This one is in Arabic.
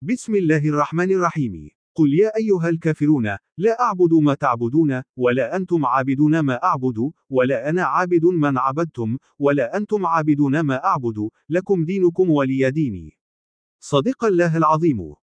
بسم الله الرحمن الرحيم. قل يا أيها الكافرون لا أعبد ما تعبدون ولا أنتم عابدون ما أعبد ولا أنا عابد من عبدتم ولا أنتم عابدون ما أعبد لكم دينكم ولي ديني. صدق الله العظيم.